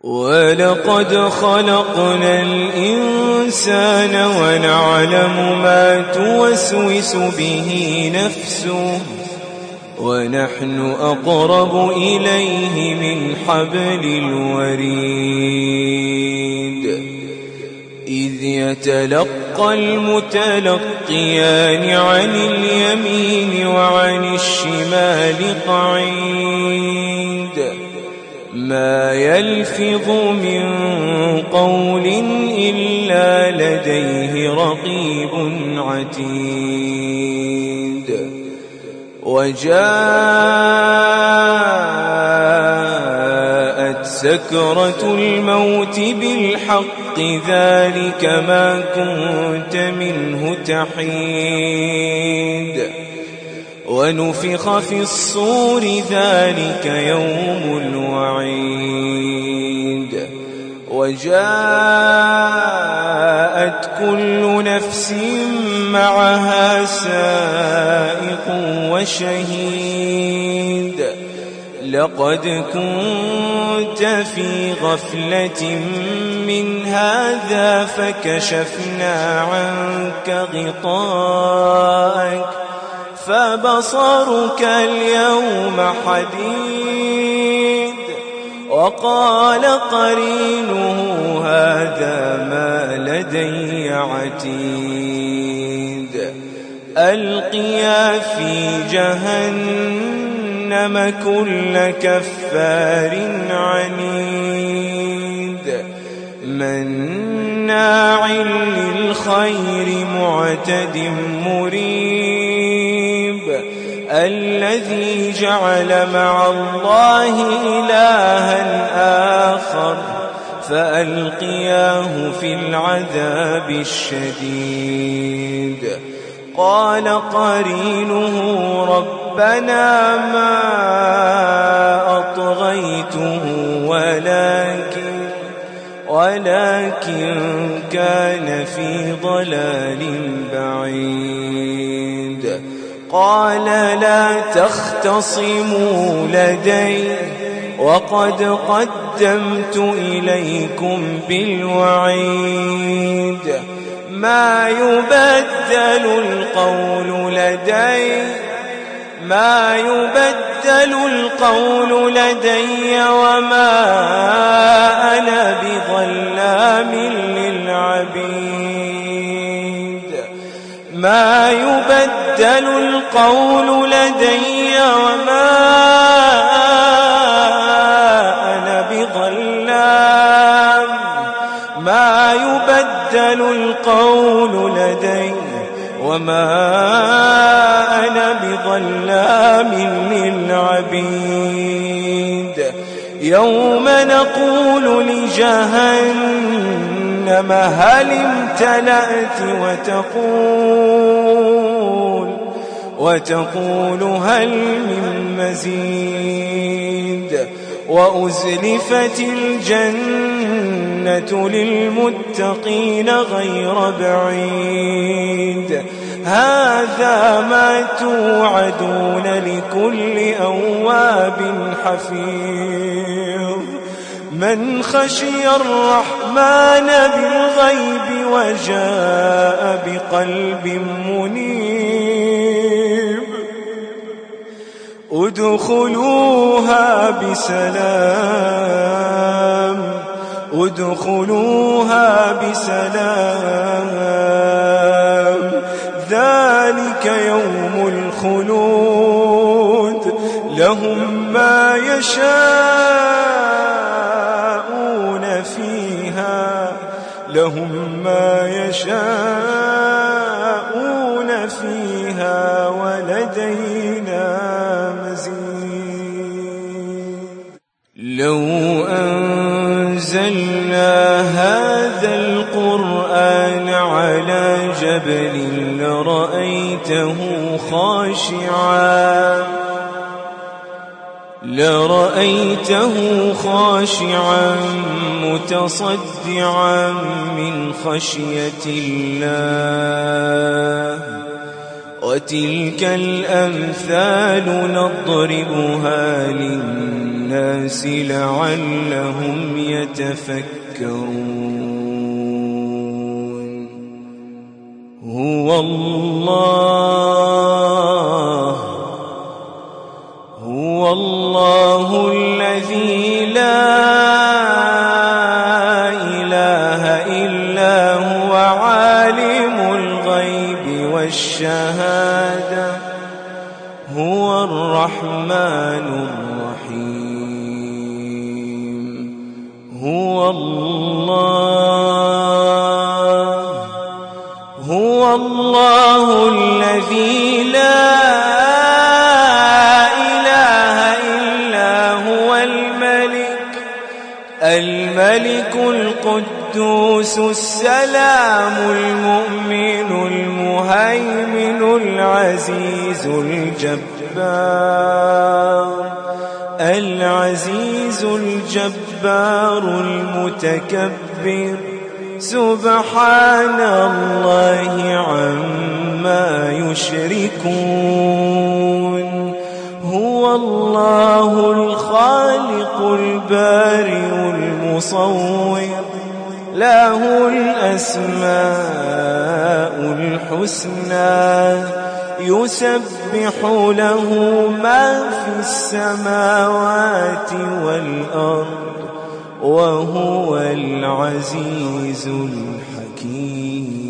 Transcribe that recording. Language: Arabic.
ولقد خلقنا الإنسان ونعلم ما توسوس به نفسه ونحن أقرب إليه من حبل الوريد إذ يتلقى المتلقيان عن اليمين وعن الشمال قعيد ما يلفظ من قول إلا لديه رقيب عتيد وجاءت سكرة الموت بالحق ذلك ما كنت منه تحيد ونفخ في الصور ذلك يوم الوعيد وجاءت كل نفس معها سائق وشهيد لقد كنت في غفلة من هذا فكشفنا عنك غطاءك فبصرك اليوم حديد وقال قرينه هذا ما لدي عتيد ألقيا في جهنم كل كفار عنيد مناع للخير معتد مريب الذي جعل مع الله إلها آخر فألقياه في العذاب الشديد قال قرينه ربنا ما أطغيته ولكن كان في ضلال بعيد قال لا تختصموا لدي وقد قدمت إليكم بالوعيد ما يبدل القول لدي وما أنا بظلام للعبيد ما يبدل القول لدي وما أنا بظلام ما يبدل القول لدي وما أنا بظلام للعبيد يوم نقول لجهنم هل امتلأت وتقول هل من مزيد وأزلفت الجنة للمتقين غير بعيد هذا ما توعدون لكل أواب حفيظ من خشي الرحمن بالغيب وجاء بقلب منيب ادخلوها بسلام ذلك يوم الخلود لهم ما يشاءون فيها ولدينا مزيد لو أنزلنا هذا القرآن على جبل لرأيته خاشعا متصدعا من خشية الله وتلك الأمثال نضربها للناس لعلهم يتفكرون. هو الله الذي لا إله إلا هو عالم الغيب والشهادة هو الرحمن الرحيم. هو الله الذي لا إله إلا هو الملك القدوس السلام المؤمن المهيمن العزيز الجبار المتكبر. سبحان الله عما يشركون. هو الله الخالق البارئ المصور له الأسماء الحسنى يسبح له ما في السماوات والأرض وهو العزيز الحكيم.